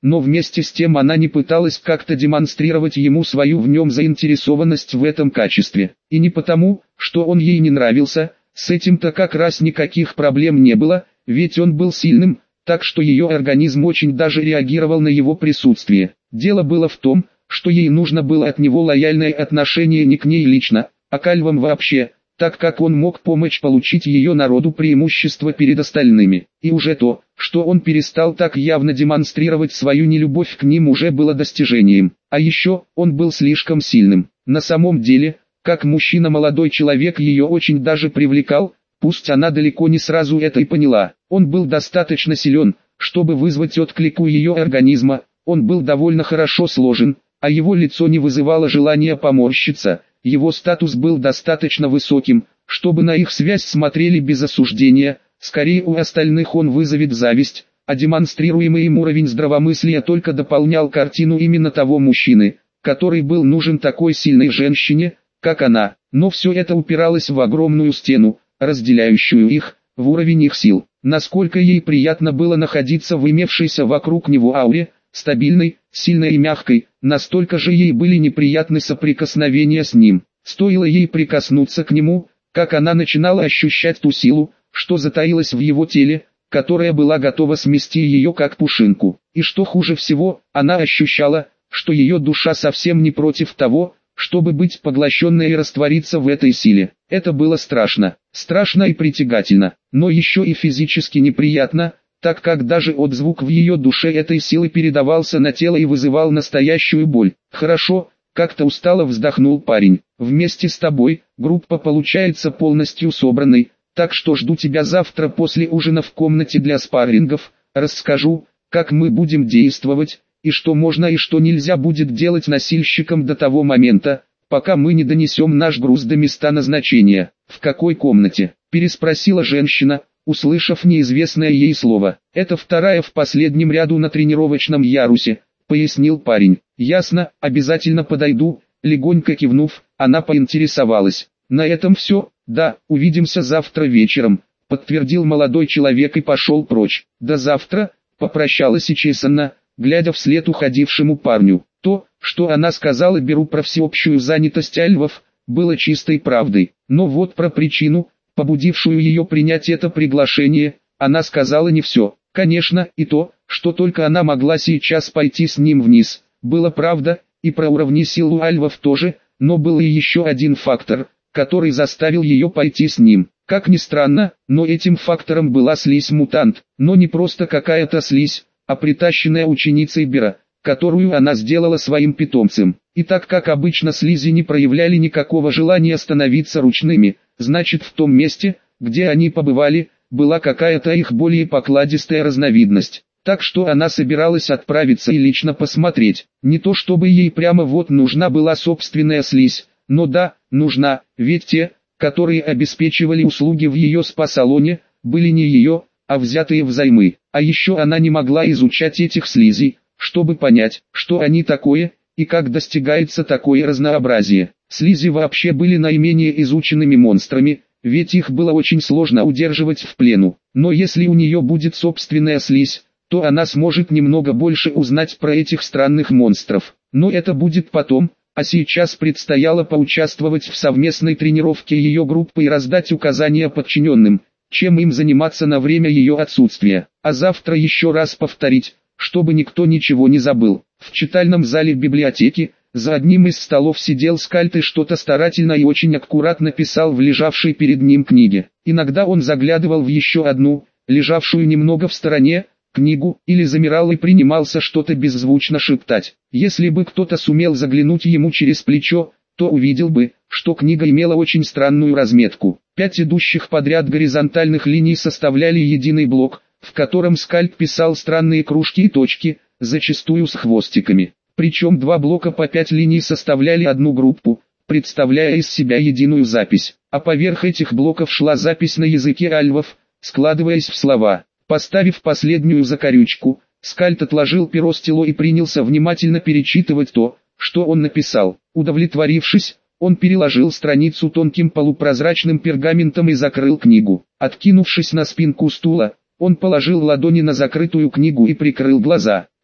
но вместе с тем она не пыталась как-то демонстрировать ему свою в нем заинтересованность в этом качестве. И не потому, что он ей не нравился, с этим-то как раз никаких проблем не было, ведь он был сильным, так что ее организм очень даже реагировал на его присутствие. Дело было в том, что ей нужно было от него лояльное отношение не к ней лично, а к альвам вообще, так как он мог помочь получить ее народу преимущество перед остальными. И уже то, что он перестал так явно демонстрировать свою нелюбовь к ним, уже было достижением. А еще, он был слишком сильным. На самом деле, как мужчина молодой человек ее очень даже привлекал, пусть она далеко не сразу это и поняла. Он был достаточно силен, чтобы вызвать отклик у ее организма, он был довольно хорошо сложен, а его лицо не вызывало желания поморщиться. Его статус был достаточно высоким, чтобы на их связь смотрели без осуждения, скорее у остальных он вызовет зависть, а демонстрируемый им уровень здравомыслия только дополнял картину именно того мужчины, который был нужен такой сильной женщине, как она. Но все это упиралось в огромную стену, разделяющую их, в уровень их сил. Насколько ей приятно было находиться в имевшейся вокруг него ауре, стабильной, сильной и мягкой, настолько же ей были неприятны соприкосновения с ним. Стоило ей прикоснуться к нему, как она начинала ощущать ту силу, что затаилась в его теле, которая была готова смести ее как пушинку. И что хуже всего, она ощущала, что ее душа совсем не против того, чтобы быть поглощенной и раствориться в этой силе. Это было страшно, страшно и притягательно, но еще и физически неприятно, так как даже отзвук в ее душе этой силы передавался на тело и вызывал настоящую боль. «Хорошо», — как-то устало вздохнул парень. «Вместе с тобой, группа получается полностью собранной, так что жду тебя завтра после ужина в комнате для спаррингов, расскажу, как мы будем действовать, и что можно и что нельзя будет делать носильщикам до того момента, пока мы не донесем наш груз до места назначения». «В какой комнате?» — переспросила женщина, услышав неизвестное ей слово. «Это вторая в последнем ряду на тренировочном ярусе», — пояснил парень. «Ясно, обязательно подойду», — легонько кивнув, она поинтересовалась. «На этом все, да, увидимся завтра вечером», — подтвердил молодой человек и пошел прочь. «До завтра», — попрощалась и Чесанна, глядя вслед уходившему парню. То, что она сказала Беру про всеобщую занятость альвов, было чистой правдой. Но вот про причину, побудившую ее принять это приглашение, она сказала не все. Конечно, и то, что только она могла сейчас пойти с ним вниз, было правда, и про уровни сил у альвов тоже, но был и еще один фактор, который заставил ее пойти с ним. Как ни странно, но этим фактором была слизь-мутант, но не просто какая-то слизь, а притащенная ученицей Бера, которую она сделала своим питомцем. И так как обычно слизи не проявляли никакого желания становиться ручными, значит в том месте, где они побывали, была какая-то их более покладистая разновидность. Так что она собиралась отправиться и лично посмотреть. Не то чтобы ей прямо вот нужна была собственная слизь, но да, нужна, ведь те, которые обеспечивали услуги в ее спа-салоне, были не ее, а взятые взаймы. А еще она не могла изучать этих слизей, чтобы понять, что они такое, и как достигается такое разнообразие. Слизи вообще были наименее изученными монстрами, ведь их было очень сложно удерживать в плену. Но если у нее будет собственная слизь, то она сможет немного больше узнать про этих странных монстров. Но это будет потом, а сейчас предстояло поучаствовать в совместной тренировке ее группы и раздать указания подчиненным, чем им заниматься на время ее отсутствия. А завтра еще раз повторить, чтобы никто ничего не забыл. В читальном зале библиотеки, за одним из столов сидел Скальд и что-то старательно и очень аккуратно писал в лежавшей перед ним книге. Иногда он заглядывал в еще одну, лежавшую немного в стороне, книгу, или замирал и принимался что-то беззвучно шептать. Если бы кто-то сумел заглянуть ему через плечо, то увидел бы, что книга имела очень странную разметку. Пять идущих подряд горизонтальных линий составляли единый блок, в котором Скальд писал странные кружки и точки, зачастую с хвостиками. Причем два блока по пять линий составляли одну группу, представляя из себя единую запись. А поверх этих блоков шла запись на языке альвов, складываясь в слова. Поставив последнюю закорючку, Скальд отложил перо-стело и принялся внимательно перечитывать то, что он написал. Удовлетворившись, он переложил страницу тонким полупрозрачным пергаментом и закрыл книгу. Откинувшись на спинку стула, он положил ладони на закрытую книгу и прикрыл глаза.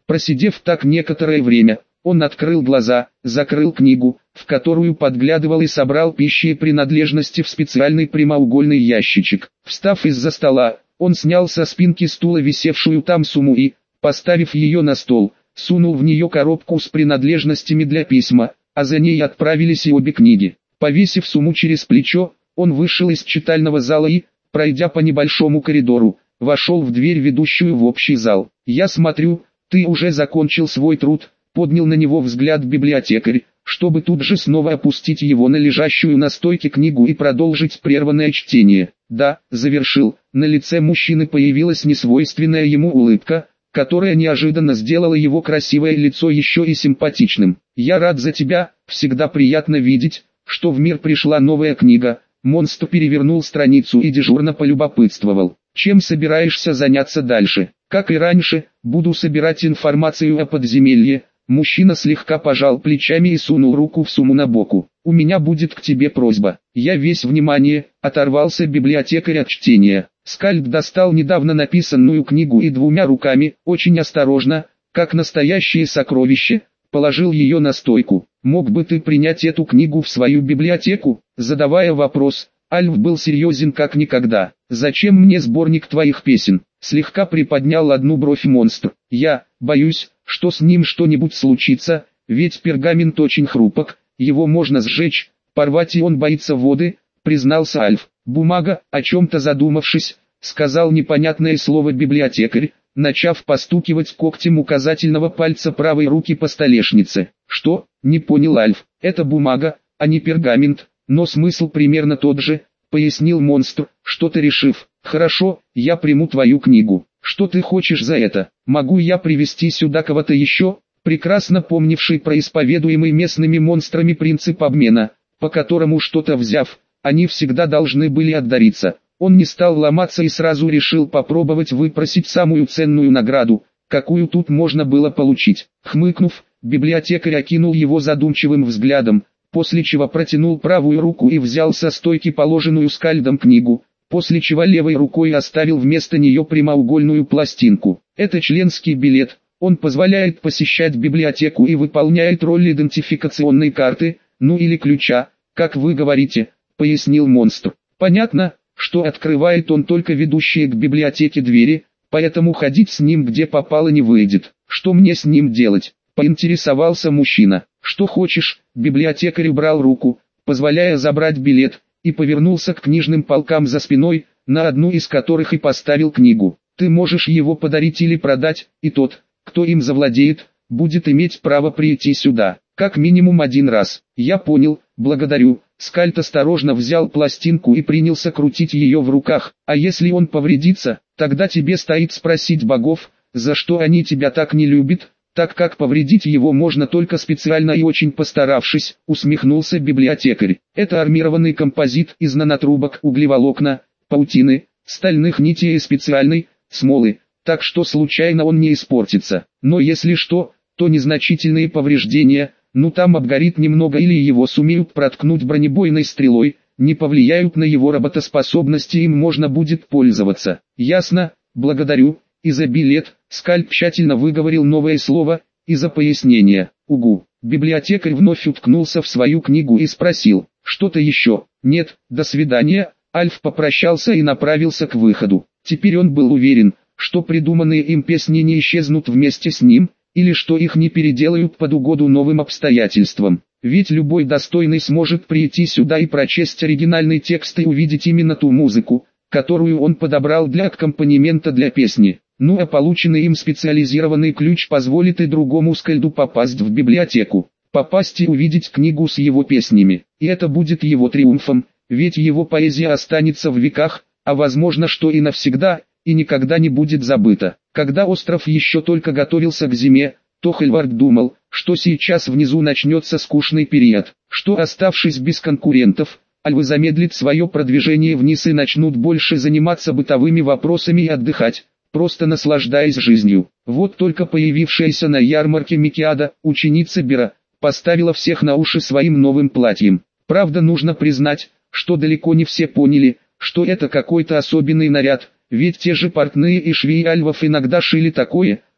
Просидев так некоторое время, он открыл глаза, закрыл книгу, в которую подглядывал, и собрал пищи и принадлежности в специальный прямоугольный ящичек. Встав из-за стола, он снял со спинки стула висевшую там сумму и, поставив ее на стол, сунул в нее коробку с принадлежностями для письма, а за ней отправились и обе книги. Повесив сумму через плечо, он вышел из читального зала и, пройдя по небольшому коридору, вошел в дверь, ведущую в общий зал. «Я смотрю, ты уже закончил свой труд», — поднял на него взгляд библиотекарь, чтобы тут же снова опустить его на лежащую на стойке книгу и продолжить прерванное чтение. «Да, завершил». На лице мужчины появилась несвойственная ему улыбка, которая неожиданно сделала его красивое лицо еще и симпатичным. «Я рад за тебя, всегда приятно видеть, что в мир пришла новая книга». Монстр перевернул страницу и дежурно полюбопытствовал: «Чем собираешься заняться дальше?» «Как и раньше, буду собирать информацию о подземелье». Мужчина слегка пожал плечами и сунул руку в сумму на боку. «У меня будет к тебе просьба». «Я весь внимание», — оторвался библиотекарь от чтения. Скальд достал недавно написанную книгу и двумя руками, очень осторожно, как настоящее сокровище, положил ее на стойку. «Мог бы ты принять эту книгу в свою библиотеку?» Задавая вопрос, Альф был серьезен как никогда. «Зачем мне сборник твоих песен?» Слегка приподнял одну бровь монстр. «Я боюсь, что с ним что-нибудь случится, ведь пергамент очень хрупок, его можно сжечь, порвать, и он боится воды», признался Альф. «Бумага», о чем-то задумавшись, сказал непонятное слово библиотекарь, начав постукивать когтем указательного пальца правой руки по столешнице. «Что?» — не понял Альф. «Это бумага, а не пергамент, но смысл примерно тот же», — пояснил монстр. «Что-то решив. Хорошо, я приму твою книгу. Что ты хочешь за это? Могу я привести сюда кого-то еще?» Прекрасно помнивший про исповедуемый местными монстрами принцип обмена, по которому, что-то взяв, они всегда должны были отдариться, он не стал ломаться и сразу решил попробовать выпросить самую ценную награду, какую тут можно было получить. Хмыкнув, библиотекарь окинул его задумчивым взглядом, после чего протянул правую руку и взял со стойки положенную Скальдом книгу, после чего левой рукой оставил вместо нее прямоугольную пластинку. «Это членский билет, он позволяет посещать библиотеку и выполняет роль идентификационной карты, ну или ключа, как вы говорите», — пояснил монстр. «Понятно, что открывает он только ведущие к библиотеке двери, поэтому ходить с ним где попало не выйдет. Что мне с ним делать?» — поинтересовался мужчина. «Что хочешь». Библиотекарь убрал руку, позволяя забрать билет, и повернулся к книжным полкам за спиной, на одну из которых и поставил книгу. «Ты можешь его подарить или продать, и тот, кто им завладеет, будет иметь право прийти сюда, как минимум один раз». «Я понял, благодарю». Скальд осторожно взял пластинку и принялся крутить ее в руках. «А если он повредится, тогда тебе стоит спросить богов, за что они тебя так не любят, так как повредить его можно только специально и очень постаравшись», — усмехнулся библиотекарь. «Это армированный композит из нанотрубок, углеволокна, паутины, стальных нитей и специальной смолы, так что случайно он не испортится. Но если что, то незначительные повреждения, ну там обгорит немного или его сумеют проткнуть бронебойной стрелой, не повлияют на его работоспособность, и им можно будет пользоваться». «Ясно, благодарю». «И за билет», — Скальд тщательно выговорил новое слово, «и за пояснение». «Угу». Библиотекарь вновь уткнулся в свою книгу и спросил: «Что-то еще?» «Нет, до свидания». Альф попрощался и направился к выходу. Теперь он был уверен, что придуманные им песни не исчезнут вместе с ним, или что их не переделают под угоду новым обстоятельствам. Ведь любой достойный сможет прийти сюда и прочесть оригинальный текст и увидеть именно ту музыку, которую он подобрал для аккомпанемента для песни. Ну а полученный им специализированный ключ позволит и другому Скальду попасть в библиотеку, попасть и увидеть книгу с его песнями. И это будет его триумфом, ведь его поэзия останется в веках, а возможно, что и навсегда, и никогда не будет забыта. Когда остров еще только готовился к зиме, то Хельвард думал, что сейчас внизу начнется скучный период, что, оставшись без конкурентов, альвы замедлит свое продвижение вниз и начнут больше заниматься бытовыми вопросами и отдыхать, просто наслаждаясь жизнью. Вот только появившаяся на ярмарке Микиада, ученица Бера, поставила всех на уши своим новым платьем. Правда, нужно признать, что далеко не все поняли, что это какой-то особенный наряд, ведь те же портные и швеи альвов иногда шили такое,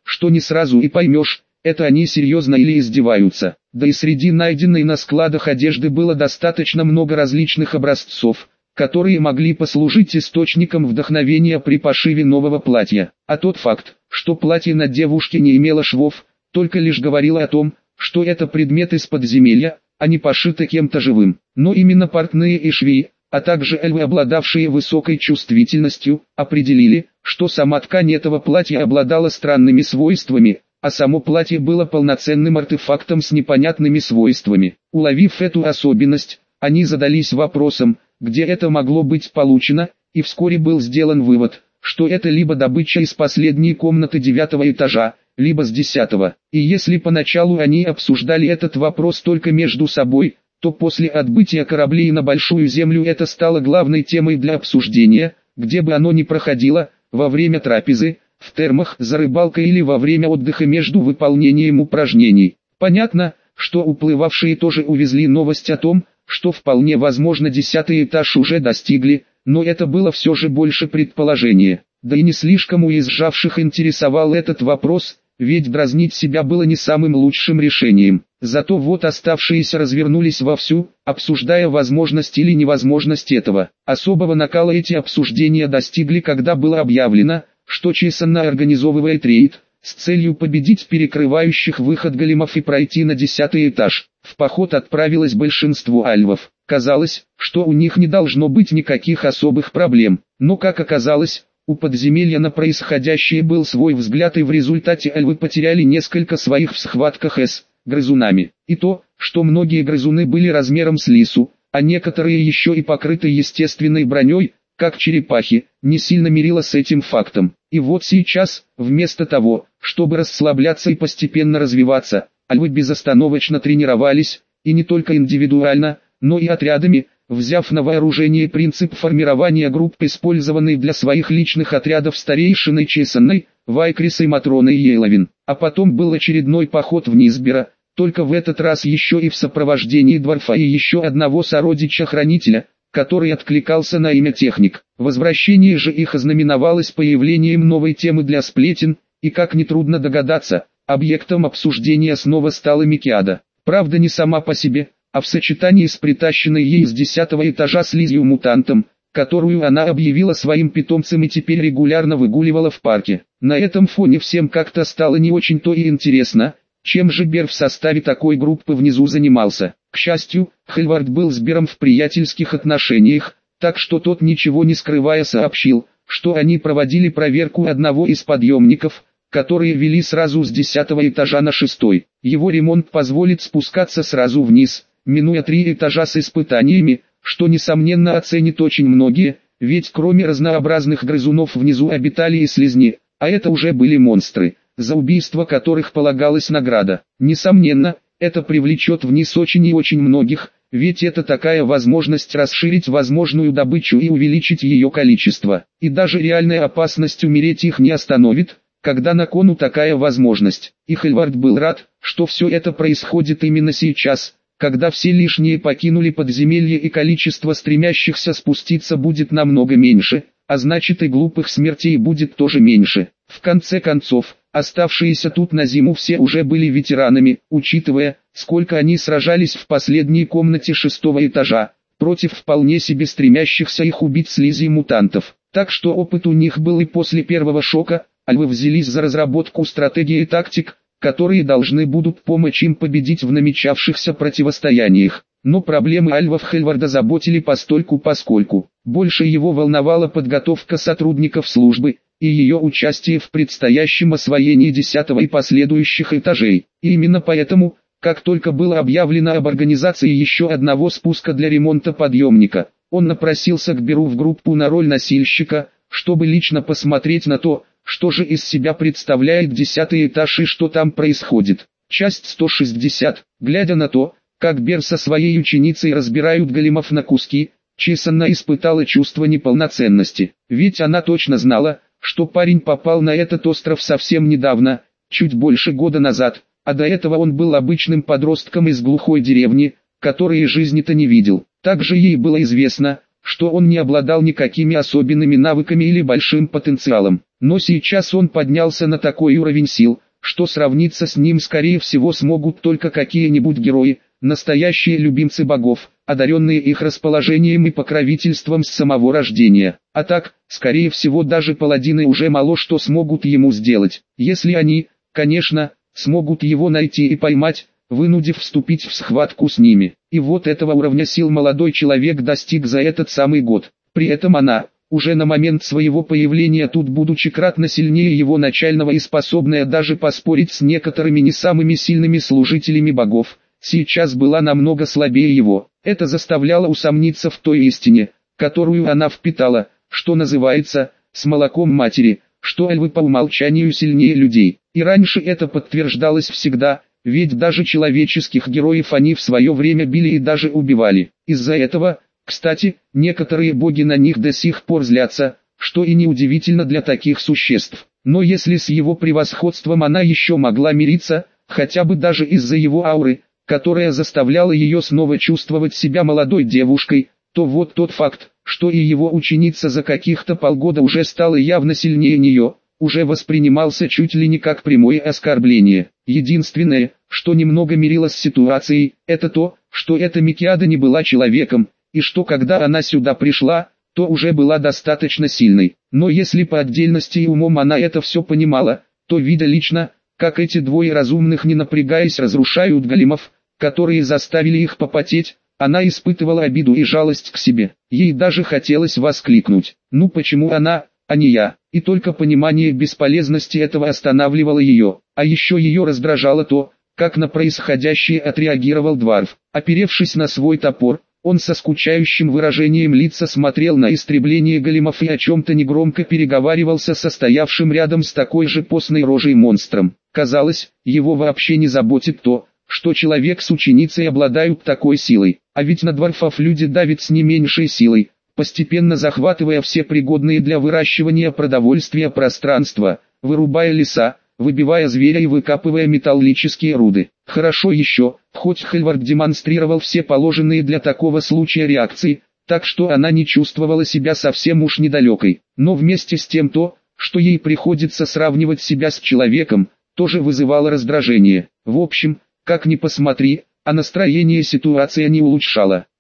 что не сразу и поймешь, это они серьезно или издеваются. Да и среди найденной на складах одежды было достаточно много различных образцов, которые могли послужить источником вдохновения при пошиве нового платья. А тот факт, что платье на девушке не имело швов, только лишь говорило о том, что это предмет из подземелья, а не пошито кем-то живым. Но именно портные и швеи, а также эльвы, обладавшие высокой чувствительностью, определили, что сама ткань этого платья обладала странными свойствами, а само платье было полноценным артефактом с непонятными свойствами. Уловив эту особенность, они задались вопросом, где это могло быть получено, и вскоре был сделан вывод, что это либо добыча из последней комнаты девятого этажа, либо с десятого. И если поначалу они обсуждали этот вопрос только между собой, то после отбытия кораблей на Большую Землю это стало главной темой для обсуждения, где бы оно ни проходило, во время трапезы, в термах, за рыбалкой или во время отдыха между выполнением упражнений. Понятно, что уплывавшие тоже увезли новость о том, что вполне возможно десятый этаж уже достигли, но это было все же больше предположение. Да и не слишком уезжавших интересовал этот вопрос, ведь дразнить себя было не самым лучшим решением. Зато вот оставшиеся развернулись вовсю, обсуждая возможность или невозможность этого. Особого накала эти обсуждения достигли, когда было объявлено, что Чесанна организовывает рейд, с целью победить перекрывающих выход големов и пройти на десятый этаж. В поход отправилось большинство альвов. Казалось, что у них не должно быть никаких особых проблем, но как оказалось, у подземелья на происходящее был свой взгляд, и в результате альвы потеряли несколько своих в схватках с грызунами. И то, что многие грызуны были размером с лису, а некоторые еще и покрыты естественной броней, как черепахи, не сильно мирило с этим фактом. И вот сейчас, вместо того, чтобы расслабляться и постепенно развиваться, альвы безостановочно тренировались, и не только индивидуально, но и отрядами, взяв на вооружение принцип формирования групп, использованный для своих личных отрядов старейшиной Чесанной, Вайкрисой, Матроной и Ейловин. А потом был очередной поход в Низбера, только в этот раз еще и в сопровождении Дворфа и еще одного сородича-хранителя, который откликался на имя Техник. Возвращение же их ознаменовалось появлением новой темы для сплетен, и, как нетрудно догадаться, объектом обсуждения снова стала Микиада. Правда, не сама по себе, а в сочетании с притащенной ей с десятого этажа слизью-мутантом, которую она объявила своим питомцем и теперь регулярно выгуливала в парке. На этом фоне всем как-то стало не очень-то и интересно, чем же Бер в составе такой группы внизу занимался. К счастью, Хельвард был с Бером в приятельских отношениях, так что тот, ничего не скрывая, сообщил, что они проводили проверку одного из подъемников, которые вели сразу с десятого этажа на шестой. Его ремонт позволит спускаться сразу вниз, минуя три этажа с испытаниями, что несомненно оценит очень многие, ведь кроме разнообразных грызунов внизу обитали и слизни, а это уже были монстры, за убийство которых полагалась награда. Несомненно, это привлечет вниз очень и очень многих, ведь это такая возможность расширить возможную добычу и увеличить ее количество. И даже реальная опасность умереть их не остановит, когда на кону такая возможность. И Хельвард был рад, что все это происходит именно сейчас, когда все лишние покинули подземелье и количество стремящихся спуститься будет намного меньше, а значит и глупых смертей будет тоже меньше. В конце концов, оставшиеся тут на зиму все уже были ветеранами, учитывая, сколько они сражались в последней комнате шестого этажа, против вполне себе стремящихся их убить слизи мутантов. Так что опыт у них был и после первого шока, альвы взялись за разработку стратегии и тактик, которые должны будут помочь им победить в намечавшихся противостояниях. Но проблемы альвов Хельварда заботили постольку-поскольку. Больше его волновала подготовка сотрудников службы и ее участие в предстоящем освоении десятого и последующих этажей. И именно поэтому, как только было объявлено об организации еще одного спуска для ремонта подъемника, он напросился к Беру в группу на роль носильщика, чтобы лично посмотреть на то, что же из себя представляет десятый этаж и что там происходит. Часть сто шестьдесят. Глядя на то, как Бер со своей ученицей разбирают големов на куски, Чесанна испытала чувство неполноценности. Ведь она точно знала, что парень попал на этот остров совсем недавно, чуть больше года назад, а до этого он был обычным подростком из глухой деревни, который жизни-то не видел. Также ей было известно, что он не обладал никакими особенными навыками или большим потенциалом. Но сейчас он поднялся на такой уровень сил, что сравниться с ним скорее всего смогут только какие-нибудь герои, настоящие любимцы богов, одаренные их расположением и покровительством с самого рождения. А так, скорее всего даже паладины уже мало что смогут ему сделать, если они, конечно, смогут его найти и поймать, вынудив вступить в схватку с ними. И вот этого уровня сил молодой человек достиг за этот самый год. При этом она, уже на момент своего появления тут будучи кратно сильнее его начального и способная даже поспорить с некоторыми не самыми сильными служителями богов, сейчас была намного слабее его. Это заставляло усомниться в той истине, которую она впитала, что называется, с молоком матери, что эльвы по умолчанию сильнее людей. И раньше это подтверждалось всегда, ведь даже человеческих героев они в свое время били и даже убивали. Из-за этого, кстати, некоторые боги на них до сих пор злятся, что и неудивительно для таких существ. Но если с его превосходством она еще могла мириться, хотя бы даже из-за его ауры, которая заставляла ее снова чувствовать себя молодой девушкой, то вот тот факт, что и его ученица за каких-то полгода уже стала явно сильнее нее, уже воспринимался чуть ли не как прямое оскорбление. Единственное, что немного мирило с ситуацией, это то, что эта Микиада не была человеком, и что когда она сюда пришла, то уже была достаточно сильной. Но если по отдельности и умом она это все понимала, то видя лично, как эти двое разумных не напрягаясь разрушают големов, которые заставили их попотеть, она испытывала обиду и жалость к себе. Ей даже хотелось воскликнуть: «Ну почему она, а не я?» И только понимание бесполезности этого останавливало ее. А еще ее раздражало то, как на происходящее отреагировал Дварф. Оперевшись на свой топор, он со скучающим выражением лица смотрел на истребление големов и о чем-то негромко переговаривался со стоявшим рядом с такой же постной рожей монстром. Казалось, его вообще не заботит то, что человек с ученицей обладают такой силой. А ведь на дварфов люди давят с не меньшей силой, постепенно захватывая все пригодные для выращивания продовольствия пространства, вырубая леса, выбивая зверя и выкапывая металлические руды. Хорошо еще, хоть Хельвард демонстрировал все положенные для такого случая реакции, так что она не чувствовала себя совсем уж недалекой. Но вместе с тем то, что ей приходится сравнивать себя с человеком, тоже вызывало раздражение. В общем, как ни посмотри, а настроение ситуация не улучшала.